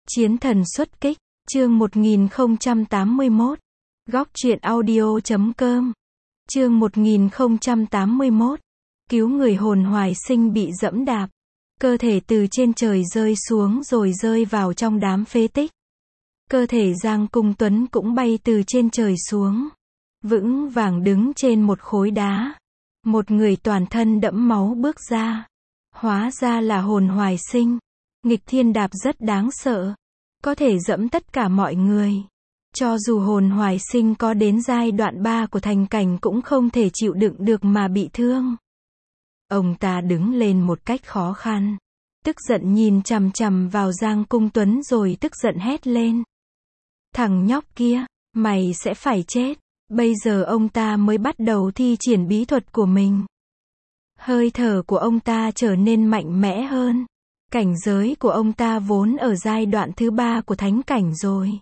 Chiến thần xuất kích, chương 1081. Góc truyện audio.com. Chương 1081. Cứu người hồn hoài sinh bị dẫm đạp. Cơ thể từ trên trời rơi xuống rồi rơi vào trong đám phế tích. Cơ thể Giang Cung Tuấn cũng bay từ trên trời xuống. Vững vàng đứng trên một khối đá. Một người toàn thân đẫm máu bước ra. Hóa ra là hồn hoài sinh. Nghịch thiên đạp rất đáng sợ. Có thể dẫm tất cả mọi người. Cho dù hồn hoài sinh có đến giai đoạn 3 của thành cảnh cũng không thể chịu đựng được mà bị thương. Ông ta đứng lên một cách khó khăn. Tức giận nhìn chằm chằm vào Giang Cung Tuấn rồi tức giận hét lên. Thằng nhóc kia, mày sẽ phải chết. Bây giờ ông ta mới bắt đầu thi triển bí thuật của mình. Hơi thở của ông ta trở nên mạnh mẽ hơn. Cảnh giới của ông ta vốn ở giai đoạn thứ 3 của thánh cảnh rồi.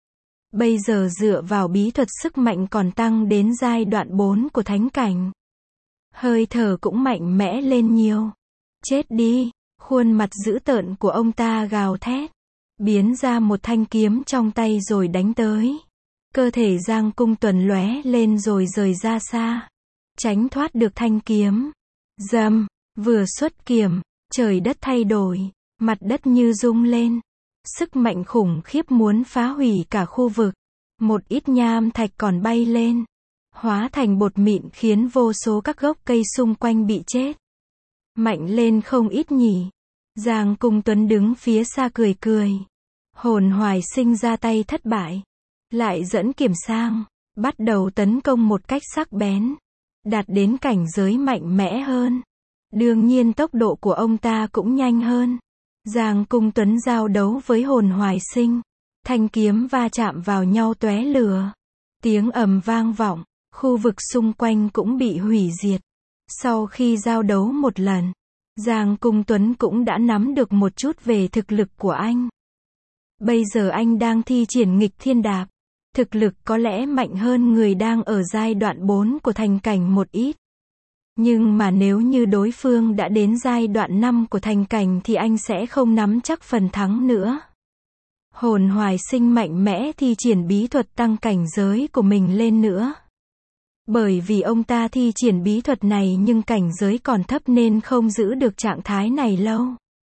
Bây giờ dựa vào bí thuật sức mạnh còn tăng đến giai đoạn 4 của thánh cảnh. Hơi thở cũng mạnh mẽ lên nhiều. Chết đi, khuôn mặt dữ tợn của ông ta gào thét. Biến ra một thanh kiếm trong tay rồi đánh tới. Cơ thể Giang Cung Tuấn lóe lên rồi rời ra xa. Tránh thoát được thanh kiếm. Rầm, vừa xuất kiếm. Trời đất thay đổi, mặt đất như rung lên. Sức mạnh khủng khiếp muốn phá hủy cả khu vực. Một ít nham thạch còn bay lên. Hóa thành bột mịn khiến vô số các gốc cây xung quanh bị chết. Mạnh lên không ít nhỉ. Giang Cung Tuấn đứng phía xa cười cười. Hồn hoài sinh ra tay thất bại. Lại dẫn kiếm sang. Bắt đầu tấn công một cách sắc bén. Đạt đến cảnh giới mạnh mẽ hơn. Đương nhiên tốc độ của ông ta cũng nhanh hơn. Giang Cung Tuấn giao đấu với hồn hoài sinh. Thanh kiếm va chạm vào nhau tóe lửa. Tiếng ầm vang vọng. Khu vực xung quanh cũng bị hủy diệt. Sau khi giao đấu một lần, Giang Cung Tuấn cũng đã nắm được một chút về thực lực của anh. Bây giờ anh đang thi triển nghịch thiên đạp. Thực lực có lẽ mạnh hơn người đang ở giai đoạn 4 của thành cảnh một ít. Nhưng mà nếu như đối phương đã đến giai đoạn 5 của thành cảnh thì anh sẽ không nắm chắc phần thắng nữa. Hồn hoài sinh mạnh mẽ thi triển bí thuật tăng cảnh giới của mình lên nữa. Bởi vì ông ta thi triển bí thuật này nhưng cảnh giới còn thấp nên không giữ được trạng thái này lâu.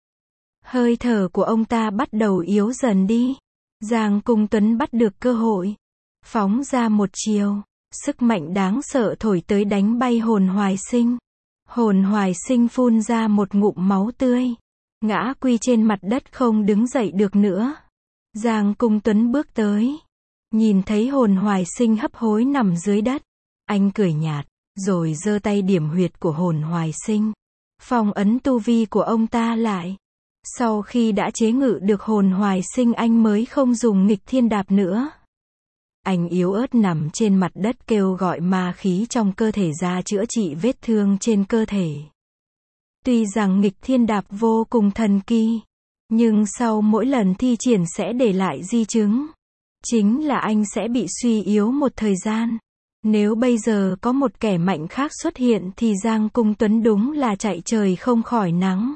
Hơi thở của ông ta bắt đầu yếu dần đi. Giang Cung Tuấn bắt được cơ hội. Phóng ra một chiều. Sức mạnh đáng sợ thổi tới đánh bay hồn hoài sinh. Hồn hoài sinh phun ra một ngụm máu tươi. Ngã quy trên mặt đất không đứng dậy được nữa. Giang Cung Tuấn bước tới. Nhìn thấy hồn hoài sinh hấp hối nằm dưới đất. Anh cười nhạt, rồi giơ tay điểm huyệt của hồn hoài sinh. Phong ấn tu vi của ông ta lại. Sau khi đã chế ngự được hồn hoài sinh anh mới không dùng nghịch thiên đạp nữa. Anh yếu ớt nằm trên mặt đất kêu gọi ma khí trong cơ thể ra chữa trị vết thương trên cơ thể. Tuy rằng nghịch thiên đạp vô cùng thần kỳ, nhưng sau mỗi lần thi triển sẽ để lại di chứng. Chính là anh sẽ bị suy yếu một thời gian. Nếu bây giờ có một kẻ mạnh khác xuất hiện thì Giang Cung Tuấn đúng là chạy trời không khỏi nắng.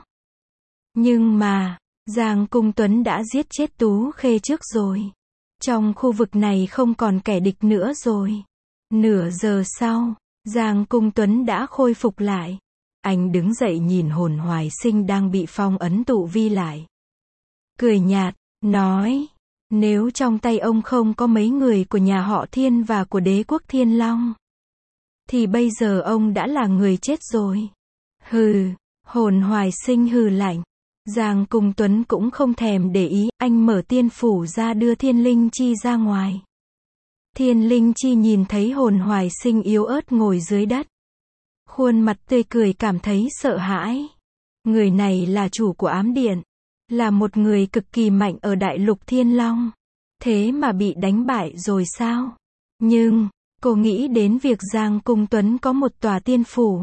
Nhưng mà, Giang Cung Tuấn đã giết chết Tú Khê trước rồi. Trong khu vực này không còn kẻ địch nữa rồi. Nửa giờ sau, Giang Cung Tuấn đã khôi phục lại. Anh đứng dậy nhìn hồn hoài sinh đang bị phong ấn tụ vi lại. Cười nhạt, nói, nếu trong tay ông không có mấy người của nhà họ Thiên và của đế quốc Thiên Long, thì bây giờ ông đã là người chết rồi. Hừ, hồn hoài sinh hừ lạnh. Giang Cung Tuấn cũng không thèm để ý, anh mở tiên phủ ra đưa Thiên Linh Chi ra ngoài. Thiên Linh Chi nhìn thấy hồn hoài sinh yếu ớt ngồi dưới đất. Khuôn mặt tươi cười cảm thấy sợ hãi. Người này là chủ của ám điện. Là một người cực kỳ mạnh ở đại lục Thiên Long. Thế mà bị đánh bại rồi sao? Nhưng, cô nghĩ đến việc Giang Cung Tuấn có một tòa tiên phủ.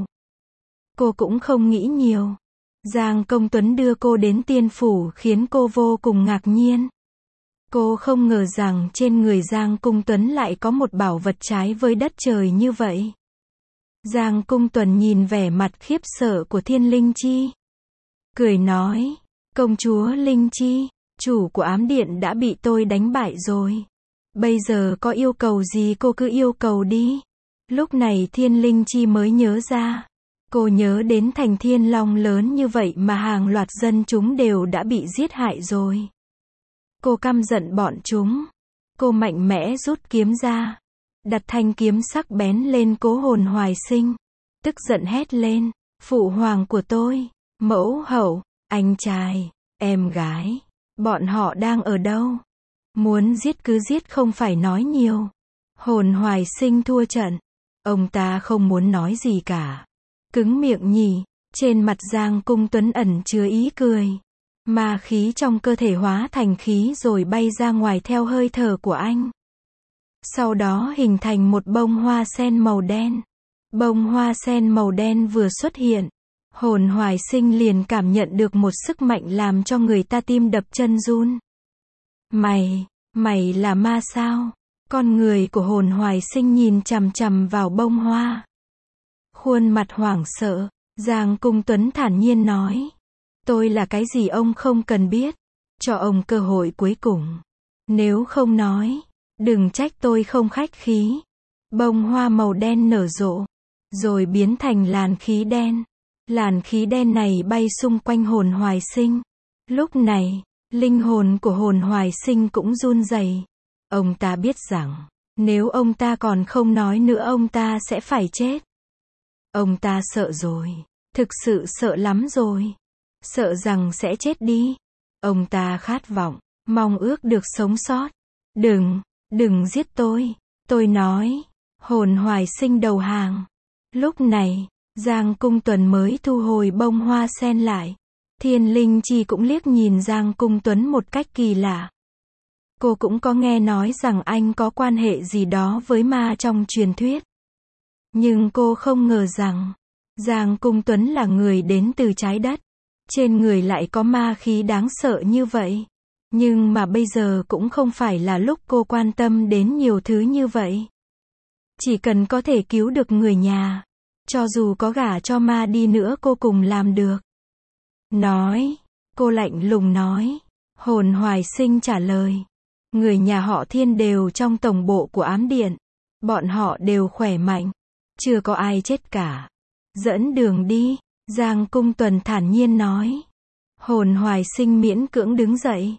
Cô cũng không nghĩ nhiều. Giang Cung Tuấn đưa cô đến tiên phủ khiến cô vô cùng ngạc nhiên. Cô không ngờ rằng trên người Giang Cung Tuấn lại có một bảo vật trái với đất trời như vậy. Giang Cung Tuấn nhìn vẻ mặt khiếp sợ của Thiên Linh Chi. Cười nói, công chúa Linh Chi, Chủ của ám điện đã bị tôi đánh bại rồi. Bây giờ có yêu cầu gì cô cứ yêu cầu đi. Lúc này Thiên Linh Chi mới nhớ ra. Cô nhớ đến thành Thiên Long lớn như vậy mà hàng loạt dân chúng đều đã bị giết hại rồi. Cô căm giận bọn chúng. Cô mạnh mẽ rút kiếm ra. Đặt thanh kiếm sắc bén lên Cố Hồn Hoài Sinh. Tức giận hét lên. Phụ hoàng của tôi, mẫu hậu, anh trai, em gái. Bọn họ đang ở đâu? Muốn giết cứ giết không phải nói nhiều. Hồn Hoài Sinh thua trận. Ông ta không muốn nói gì cả. Cứng miệng nhỉ. Trên mặt Giang Cung Tuấn ẩn chứa ý cười. Ma khí trong cơ thể hóa thành khí rồi bay ra ngoài theo hơi thở của anh. Sau đó hình thành một bông hoa sen màu đen. Bông hoa sen màu đen vừa xuất hiện. Hồn Hoài Sinh liền cảm nhận được một sức mạnh làm cho người ta tim đập chân run. Mày là ma sao? Con người của Hồn Hoài Sinh nhìn chằm chằm vào bông hoa. Khuôn mặt hoảng sợ, Giang Cung Tuấn thản nhiên nói. Tôi là cái gì ông không cần biết. Cho ông cơ hội cuối cùng. Nếu không nói, đừng trách tôi không khách khí. Bông hoa màu đen nở rộ, rồi biến thành làn khí đen. Làn khí đen này bay xung quanh Hồn Hoài Sinh. Lúc này, linh hồn của Hồn Hoài Sinh cũng run rẩy. Ông ta biết rằng, nếu ông ta còn không nói nữa ông ta sẽ phải chết. Ông ta sợ rồi, thực sự sợ lắm rồi. Sợ rằng sẽ chết đi. Ông ta khát vọng, mong ước được sống sót. Đừng giết tôi nói. Hồn Hoài Sinh đầu hàng. Lúc này, Giang Cung Tuấn mới thu hồi bông hoa sen lại. Thiên Linh Chi cũng liếc nhìn Giang Cung Tuấn một cách kỳ lạ. Cô cũng có nghe nói rằng anh có quan hệ gì đó với ma trong truyền thuyết. Nhưng cô không ngờ rằng, Giang Cung Tuấn là người đến từ trái đất. Trên người lại có ma khí đáng sợ như vậy. Nhưng mà bây giờ cũng không phải là lúc cô quan tâm đến nhiều thứ như vậy. Chỉ cần có thể cứu được người nhà. Cho dù có gả cho ma đi nữa cô cùng làm được. Cô lạnh lùng nói. Hồn Hoài Sinh trả lời. Người nhà họ Thiên đều trong tổng bộ của ám điện. Bọn họ đều khỏe mạnh. Chưa có ai chết cả. Dẫn đường đi. Giang Cung Tuấn thản nhiên nói. Hồn Hoài Sinh miễn cưỡng đứng dậy.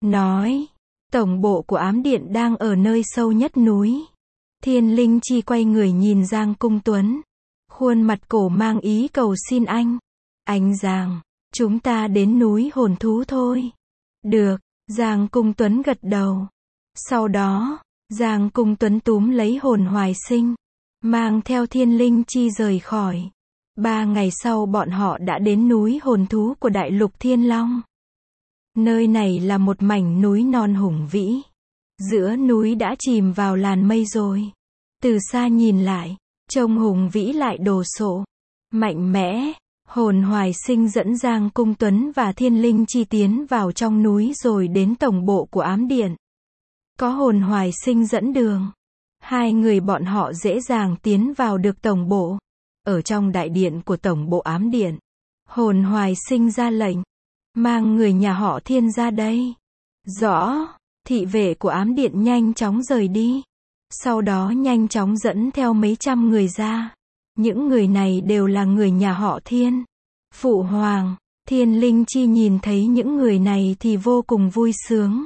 Tổng bộ của ám điện đang ở nơi sâu nhất núi. Thiên Linh Chi quay người nhìn Giang Cung Tuấn. Khuôn mặt cổ mang ý cầu xin anh. Anh Giang, chúng ta đến núi hồn thú thôi. Được, Giang Cung Tuấn gật đầu. Sau đó, Giang Cung Tuấn túm lấy Hồn Hoài Sinh. Mang theo Thiên Linh Chi rời khỏi. 3 ngày sau bọn họ đã đến núi hồn thú của đại lục Thiên Long. Nơi này là một mảnh núi non hùng vĩ. Giữa núi đã chìm vào làn mây rồi. Từ xa nhìn lại, trông hùng vĩ lại đồ sộ, mạnh mẽ. Hồn Hoài Sinh dẫn Giang Cung Tuấn và Thiên Linh Chi tiến vào trong núi rồi đến tổng bộ của ám điện. Có Hồn Hoài Sinh dẫn đường. 2 người bọn họ dễ dàng tiến vào được tổng bộ. Ở trong đại điện của tổng bộ ám điện, Hồn Hoài Sinh ra lệnh. Mang người nhà họ Thiên ra đây. Rõ. Thị vệ của ám điện nhanh chóng rời đi. Sau đó nhanh chóng dẫn theo mấy trăm người ra. Những người này đều là người nhà họ Thiên. Phụ hoàng, Thiên Linh Chi nhìn thấy những người này thì vô cùng vui sướng.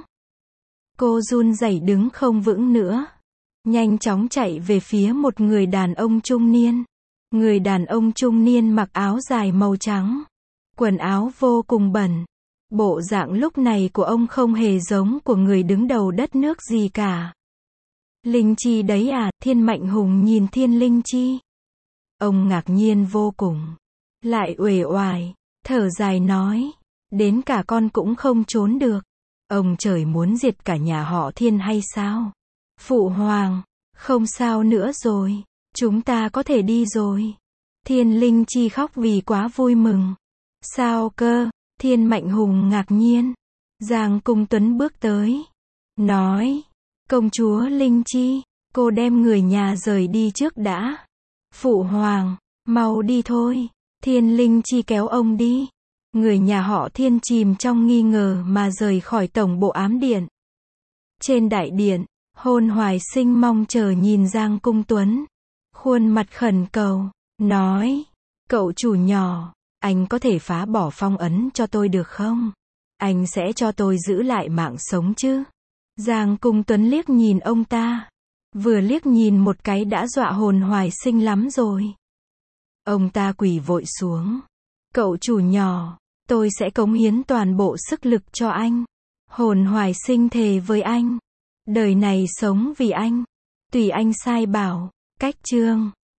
Cô run rẩy đứng không vững nữa. Nhanh chóng chạy về phía một người đàn ông trung niên. Người đàn ông trung niên mặc áo dài màu trắng. Quần áo vô cùng bẩn. Bộ dạng lúc này của ông không hề giống của người đứng đầu đất nước gì cả. Linh Chi đấy à? Thiên Mạnh Hùng nhìn Thiên Linh Chi. Ông ngạc nhiên vô cùng. Lại uể oải, thở dài nói. Đến cả con cũng không trốn được. Ông trời muốn diệt cả nhà họ Thiên hay sao? Phụ hoàng, không sao nữa rồi. Chúng ta có thể đi rồi. Thiên Linh Chi khóc vì quá vui mừng. Sao cơ? Thiên Mạnh Hùng ngạc nhiên. Giang Cung Tuấn bước tới. Nói. Công chúa Linh Chi, cô đem người nhà rời đi trước đã. Phụ hoàng, mau đi thôi. Thiên Linh Chi kéo ông đi. Người nhà họ Thiên chìm trong nghi ngờ mà rời khỏi tổng bộ ám điện. Trên đại điện, Hồn Hoài Sinh mong chờ nhìn Giang Cung Tuấn. Khuôn mặt khẩn cầu, nói, cậu chủ nhỏ, anh có thể phá bỏ phong ấn cho tôi được không? Anh sẽ cho tôi giữ lại mạng sống chứ? Giang Cung Tuấn liếc nhìn ông ta. Vừa liếc nhìn một cái đã dọa Hồn Hoài Sinh lắm rồi. Ông ta quỳ vội xuống. Cậu chủ nhỏ, tôi sẽ cống hiến toàn bộ sức lực cho anh. Hồn Hoài Sinh thề với anh. Đời này sống vì anh. Tùy anh sai bảo. Cách chương